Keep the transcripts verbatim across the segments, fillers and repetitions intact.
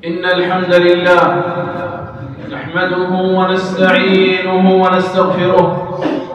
إن الحمد لله نحمده ونستعينه ونستغفره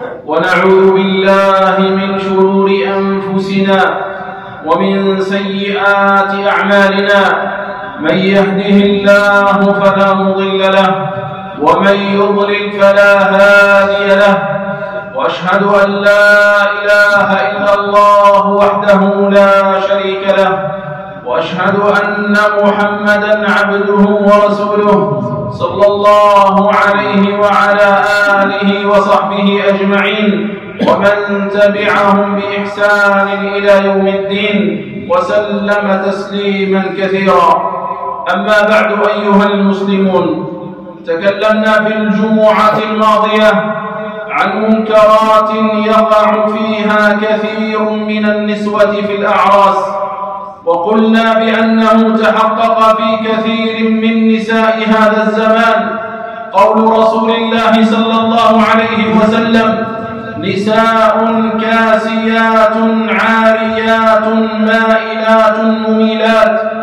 ونعوذ بالله من شرور أنفسنا ومن سيئات أعمالنا. من يهده الله فلا مضل له ومن يضلل فلا هادي له، وأشهد أن لا إله إلا الله وحده لا شريك له، وأشهد أن محمدًا عبده ورسوله صلى الله عليه وعلى آله وصحبه أجمعين ومن تبعهم بإحسان إلى يوم الدين وسلم تسليما كثيرا. أما بعد أيها المسلمون، تكلمنا في الجمعة الماضية عن منكرات يقع فيها كثير من النسوة في الأعراس، وقلنا بأنه تحقق في كثير من نساء هذا الزمان قول رسول الله صلى الله عليه وسلم: نساء كاسيات عاريات مائلات مميلات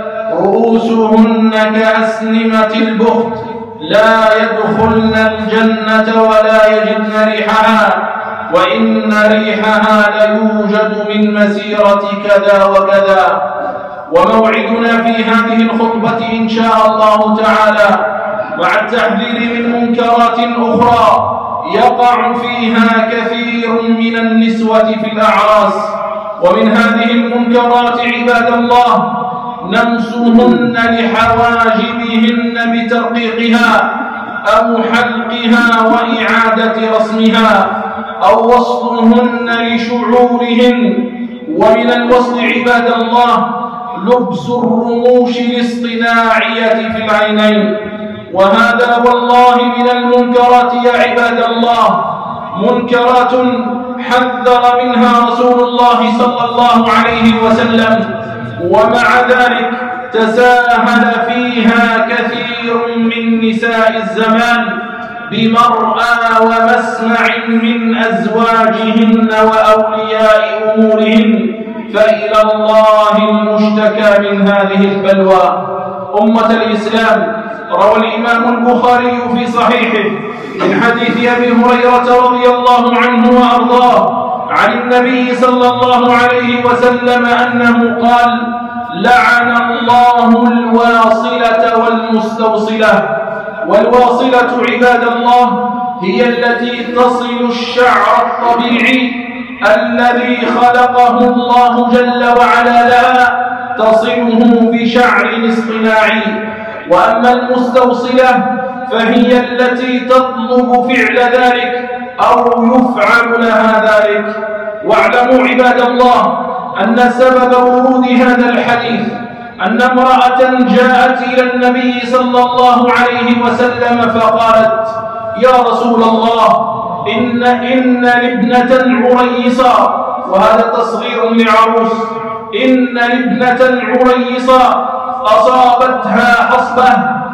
رؤوسهن كأسنمة البخت لا يدخلن الجنة ولا يجدن ريحها، وإن ريحها ليوجد من مسيرة كذا وكذا. وموعدنا في هذه الخطبة إن شاء الله تعالى مع التحذير من منكرات أخرى يقع فيها كثير من النسوة في الأعراس. ومن هذه المنكرات عباد الله نمسهن لحواجبهن بترقيقها أو حلقها وإعادة رسمها أو وصلهن لشعورهن. ومن الوصل عباد الله لبس الرموش الاصطناعية في العينين، وهذا والله من المنكرات يا عباد الله، منكرات حذر منها رسول الله صلى الله عليه وسلم، ومع ذلك تساهل فيها كثير من نساء الزمان بمرأى ومسمع من أزواجهن وأولياء أمورهن، فإلى الله المشتكى من هذه البلوى. أمة الإسلام، روى الإمام البخاري في صحيحه من حديث أبي هريرة رضي الله عنه وأرضاه عن النبي صلى الله عليه وسلم أنه قال: لعن الله الواصلة والمستوصلة. والواصلة عباد الله هي التي تصل الشعر الطبيعي الذي خلقه الله جل وعلا لها، تصله بشعر اصطناعي. وأما المستوصلة فهي التي تطلب فعل ذلك أو يفعل لها ذلك. واعلموا عباد الله أن سبب ورود هذا الحديث أن امرأة جاءت إلى النبي صلى الله عليه وسلم فقالت: يا رسول الله، إن إن لابنة عريصة، وهذا تصغير لعروس، إن لابنة عريصة أصابتها حصبة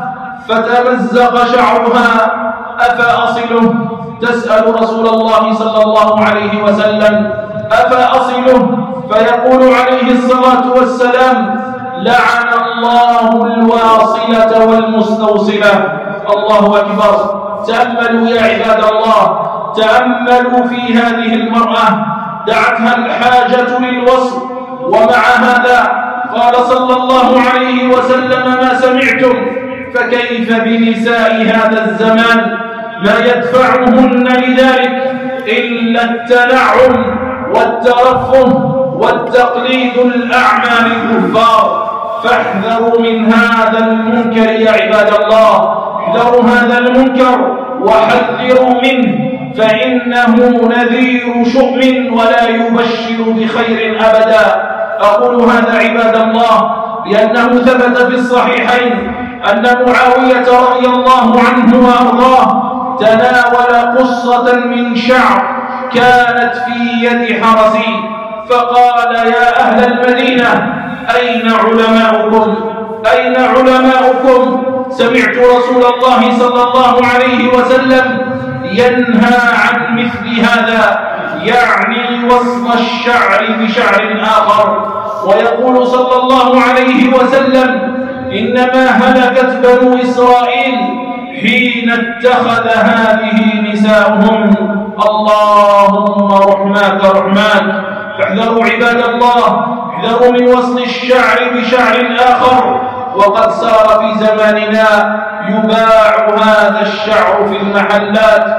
فتمزق شعرها أفأصله؟ تسأل رسول الله صلى الله عليه وسلم: أفأصله؟ فيقول عليه الصلاة والسلام: لعن الله الواصلة والمستوصلة. الله أكبر. تأملوا يا عباد الله، تأملوا في هذه المرأة دعتها الحاجة للوصل، ومع هذا قال صلى الله عليه وسلم: ما سمعتم؟ فكيف بنساء هذا الزمان ما يدفعهن لذلك إلا التنعم والترفه والتقليد الأعمى للكفار. فاحذروا من هذا المنكر يا عباد الله، احذروا هذا المنكر وحذروا منه، فإنه نذير شؤم ولا يبشر بخير أبدا. أقول هذا عباد الله لأنه ثبت في الصحيحين أن معاوية رضي الله عنه وأرضاه تناول قصة من شعر كانت في يد حرسي، فقال: يا أهل المدينة، أين علماؤكم؟ أين علماؤكم؟ سمعت رسول الله صلى الله عليه وسلم ينهى عن مثل هذا، يعني وصل الشعر بشعر آخر، ويقول صلى الله عليه وسلم: إنما هلكت بنو إسرائيل حين اتخذ هذه نساؤهم. اللهم رحماك رحماك. فاحذروا عباد الله، احذروا من وصل الشعر بشعر آخر. وقد صار في زماننا يباع هذا الشعر في المحلات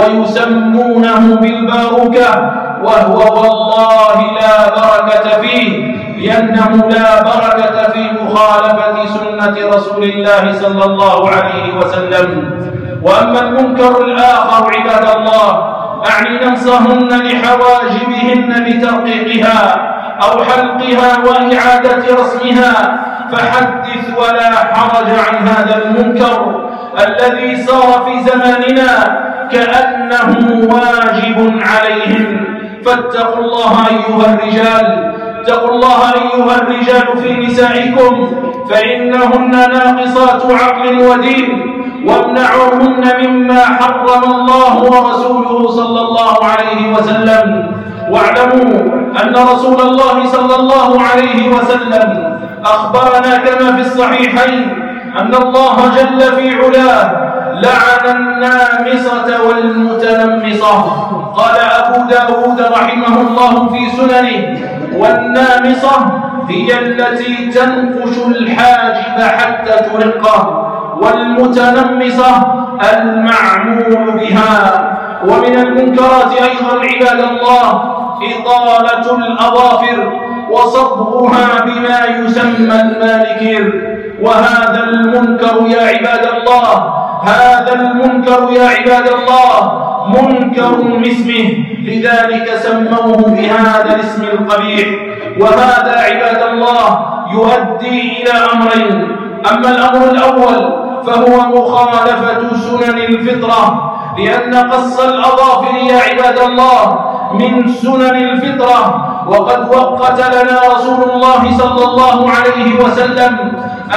ويسمونه بالباروكة، وهو والله لا بركة فيه، لأنه لا بركة في مخالفة سنة رسول الله صلى الله عليه وسلم. وأما المنكر الآخر عباد الله، أعني نمصهن لحواجبهن بترقيقها أو حلقها وإعادة رسمها، فحدث ولا حرج عن هذا المنكر الذي صار في زماننا كأنه واجب عليهم. فاتقوا الله أيها الرجال، اتقوا الله أيها الرجال في نسائكم، فإنهن ناقصات عقل ودين، وامنعوهن مما حرم الله ورسوله صلى الله عليه وسلم. واعلموا أن رسول الله صلى الله عليه وسلم أخبرنا كما في الصحيحين أن الله جل في علاه لعن النامصة والمتنمصة. قال أبو داود رحمه الله في سننه: والنامصة هي التي تنقش الحاجب حتى ترقه، والمتنمصة المعمول بها. ومن المنكرات أيضا عباد الله إطالة الأظافر وصبغها بما يسمى المانيكير، وهذا المنكر يا عباد الله، هذا المنكر يا عباد الله منكر باسمه، لذلك سموه بهذا الاسم القبيح. وهذا عباد الله يؤدي إلى أمرين: أما الأمر الأول فهو مخالفة سنن الفطرة، لأن قص الأظافر يا عباد الله من سنن الفطرة، وقد وقت لنا رسول الله صلى الله عليه وسلم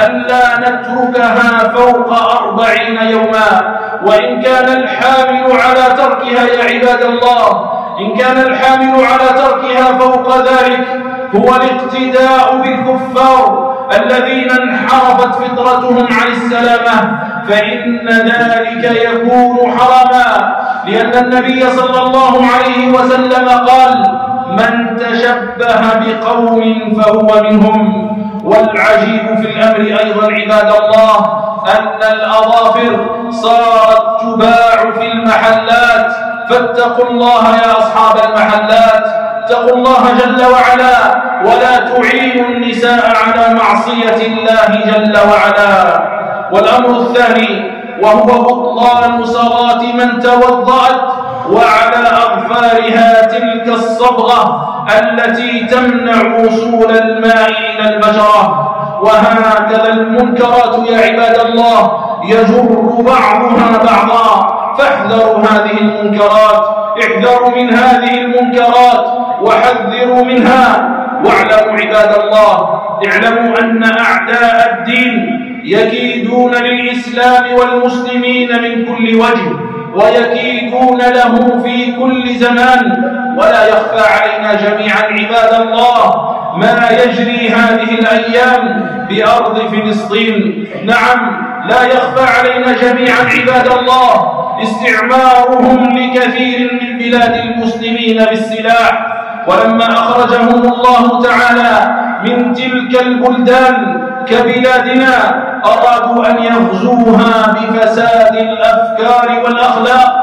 ألا نتركها فوق أربعين يوما. وإن كان الحامل على تركها يا عباد الله، إن كان الحامل على تركها فوق ذلك هو الاقتداء بالكفار الذين انحرفت فطرتهم عن السلامة، فإن ذلك يكون حراما، لأن النبي صلى الله عليه وسلم قال: من تشبه بقوم فهو منهم. والعجيب في الأمر أيضا عباد الله أن الأظافر صارت تباع في المحلات. فاتقوا الله يا أصحاب المحلات، اتقوا الله جل وعلا، ولا تعينوا النساء على معصية الله جل وعلا. والأمر الثاني وهو بطلان صلاة من توضأت وعلى أظفارها تلك الصبغة التي تمنع وصول الماء إلى البشرة. وهكذا المنكرات يا عباد الله يجر بعضها بعضا، فاحذروا هذه المنكرات، احذروا من هذه المنكرات وحذروا منها. واعلموا عباد الله، اعلموا أن أعداء الدين يكيدون للإسلام والمسلمين من كل وجه، ويكيدون له في كل زمان. ولا يخفى علينا جميعا عباد الله ما يجري هذه الأيام بأرض فلسطين. نعم، لا يخفى علينا جميعا عباد الله استعمارهم لكثير من بلاد المسلمين بالسلاح. ولما أخرجهم الله تعالى من تلك البلدان كبلادنا أرادوا أن يغزوها بفساد الأفكار والأخلاق،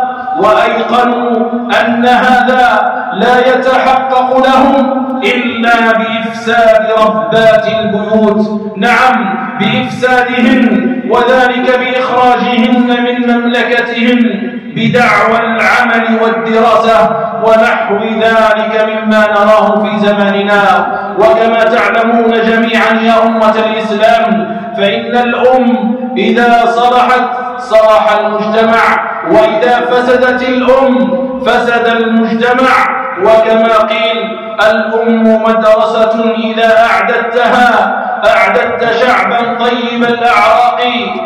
وأيقنوا أن هذا لا يتحقق لهم إلا بإفساد ربات البيوت. نعم، بإفسادهن، وذلك بإخراجهن من مملكتهم بدعوى العمل والدراسة ونحو ذلك مما نراه في زماننا. وكما تعلمون جميعا يا أمة الإسلام، فإن الأم إذا صلحت صلح المجتمع، وإذا فسدت الأم فسد المجتمع. وكما قيل: الأم مدرسة إذا أعددتها أعددت شعبا طيب الأعراق.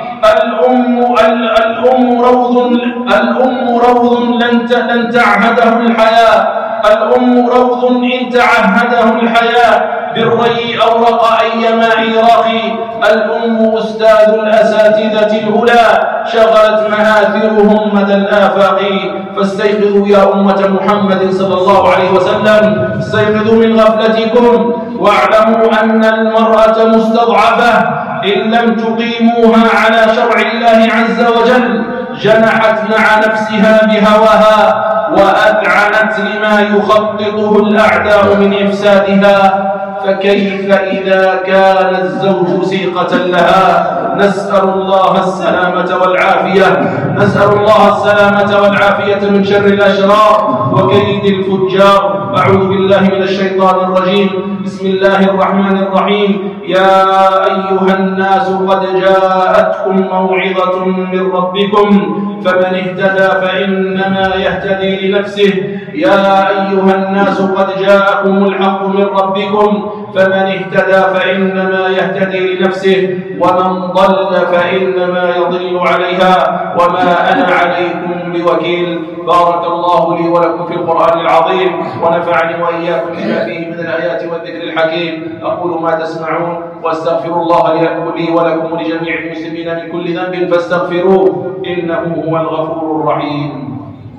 الأم الأم روض الأم روض لن لن تعهده الحياة. الأم روض إن تعهده الحياة بالري أورق أي ماء راخي. الأم أستاذ الأساتذة الهدى شغلت مآثرهم مدى الآفاق. فاستيقظوا يا أمة محمد صلى الله عليه وسلم، استيقظوا من غفلتكم واعلموا أن المرأة مستضعفة إن لم تقيموها على شرع الله عز وجل. جنحت مع نفسها بهواها وأذعنت لما يخططه الأعداء من إفسادها. فكيف إذا كان الزوج سيقة لها؟ نسأل الله السلامة والعافية، نسأل الله السلامة والعافية من شر الأشرار وكيد الفجار. أعوذ بالله من الشيطان الرجيم. بسم الله الرحمن الرحيم. يا أيها الناس قد جاءتكم موعظة من ربكم فمن اهتدى فإنما يهتدي لنفسه. يا أيها الناس قد جاءكم الحق من ربكم فمن اهتدى فإنما يهتدي لنفسه ومن ضل فإنما يضل عليها وما أنا عليكم بوكيل. بارك الله لي ولكم في القرآن العظيم ونفعني وإياكم بما فيه من الآيات والذكر الحكيم. أقول ما تسمعون واستغفر الله لي ولكم ولجميع المسلمين من كل ذنب فاستغفروه إنه هو الغفور الرحيم.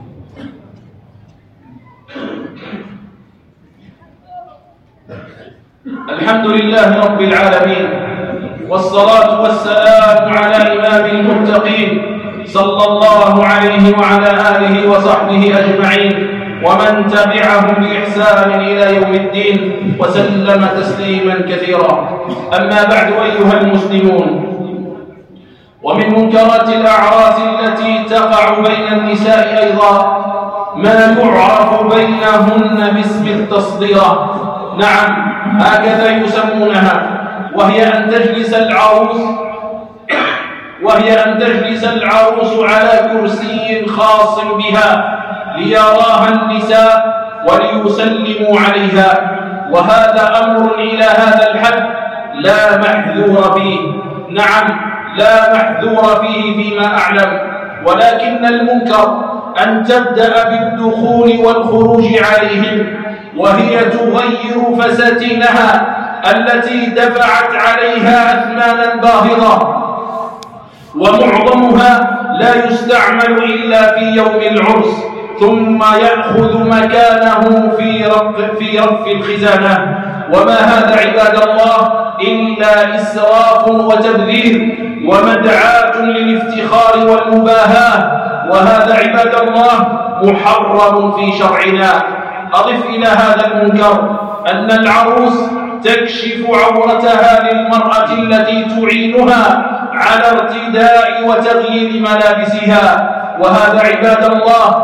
الحمد لله رب العالمين، والصلاة والسلام على إمام المتقين صلى الله عليه وعلى آله وصحبه أجمعين ومن تبعهم بإحسان إلى يوم الدين وسلم تسليما كثيرا. أما بعد أيها المسلمون، ومن منكرات الأعراس التي تقع بين النساء أيضا ما يعرف بينهن باسم التصديرة. نعم، هكذا يسمونها، وهي أن تجلس العروس وهي أن تجلس العروس على كرسي خاص بها ليراها النساء وليسلموا عليها. وهذا أمر إلى هذا الحد لا محذور فيه. نعم، لا محذور فيه فيما أعلم، ولكن المنكر أن تبدأ بالدخول والخروج عليهم وهي تغير فساتينها التي دفعت عليها أثمانا باهظة، ومعظمها لا يستعمل إلا في يوم العرس، ثم يأخذ مكانه في رف, في رف الخزانة. وما هذا عباد الله إلا إسراف وتبذير ومدعاة للافتخار والمباهاة، وهذا عباد الله محرم في شرعنا. أضف إلى هذا المنكر أن العروس تكشف عورتها للمرأة التي تعينها على ارتداء وتغيير ملابسها، وهذا عباد الله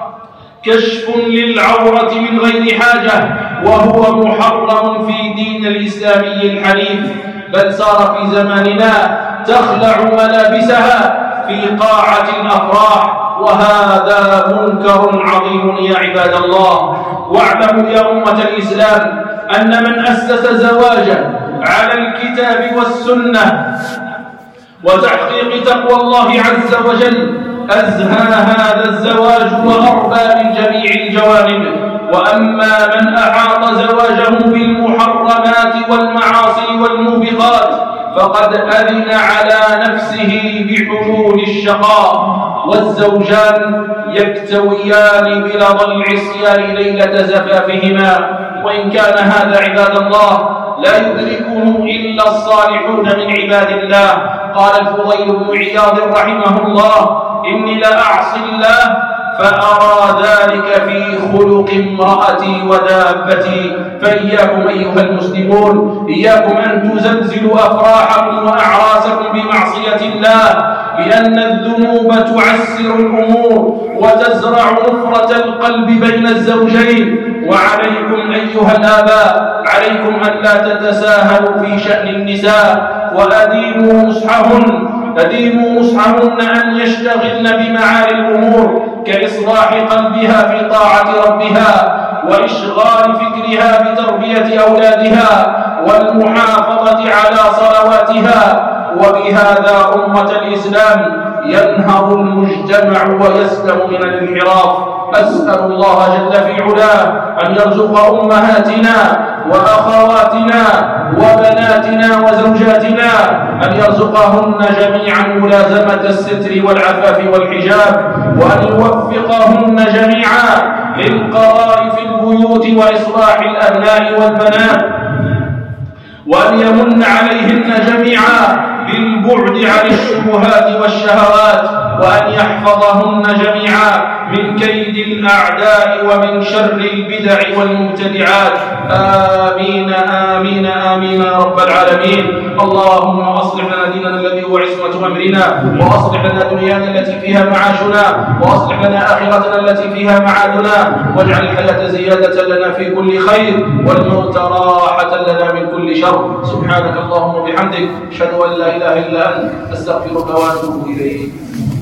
كشف للعورة من غير حاجة، وهو محرم في دين الإسلامي الحنيف. بل صار في زماننا تخلع ملابسها في قاعة الأفراح، وهذا منكر عظيم يا عباد الله. واعلموا يا أمة الإسلام أن من أسس زواجا على الكتاب والسنة وتحقيق تقوى الله عز وجل أزهى هذا الزواج وأربى من جميع الجوانب. وأما من أحاط زواجه بالمحرمات والمعاصي والموبقات فقد أذن على نفسه بحلول الشقاء، والزوجان يكتويان بلظى العصيان ليلة زفافهما. وإن كان هذا عباد الله لا يدركه إلا الصالحون من عباد الله. قال الفضيل بن عياض رحمه الله: إني لأعصي الله فأرى ذلك في خلق امرأتي ودابتي. فإياكم أيها المسلمون، إياكم أن تزلزلوا أفراحكم وأعراسكم بمعصية الله، لأن الذنوب تعسر الأمور وتزرع نفرة القلب بين الزوجين. وعليكم أيها الآباء، عليكم أن لا تتساهلوا في شأن النساء، وأديموا نصحهن أديموا نصحهن أن يشتغلن بمعالي الأمور كإصلاح قلبها في طاعة ربها، وإشغال فكرها بتربية أولادها، والمحافظة على صلواتها. وبهذا أمة الإسلام ينهض المجتمع ويسلم من الانحراف. أسأل الله جل في علاه أن يرزق أمهاتنا وأخواتنا وبناتنا وزوجاتنا أن يرزقهن جميعا ملازمة الستر والعفاف والحجاب، وأن يوفقهن جميعا للقرار في البيوت وإصلاح الأبناء والبنات، وأن يمن عليهن جميعا بالبعد عن الشبهات والشهوات، وأن يحفظهن جميعا من كيد الأعداء ومن شر البدع والمبتدعات. آمين آمين آمين يا رب العالمين. اللهم أصلح لنا ديننا الذي هو عصمة أمرنا، وأصلح لنا دنيانا التي فيها معاشنا، وأصلح لنا آخرتنا التي فيها معادنا، واجعل الحياة زيادة لنا في كل خير والموت راحة لنا من كل شر. سبحانك اللهم وبحمدك، أشهد أن لا إله إلا أنت، أستغفرك وأتوب إليك.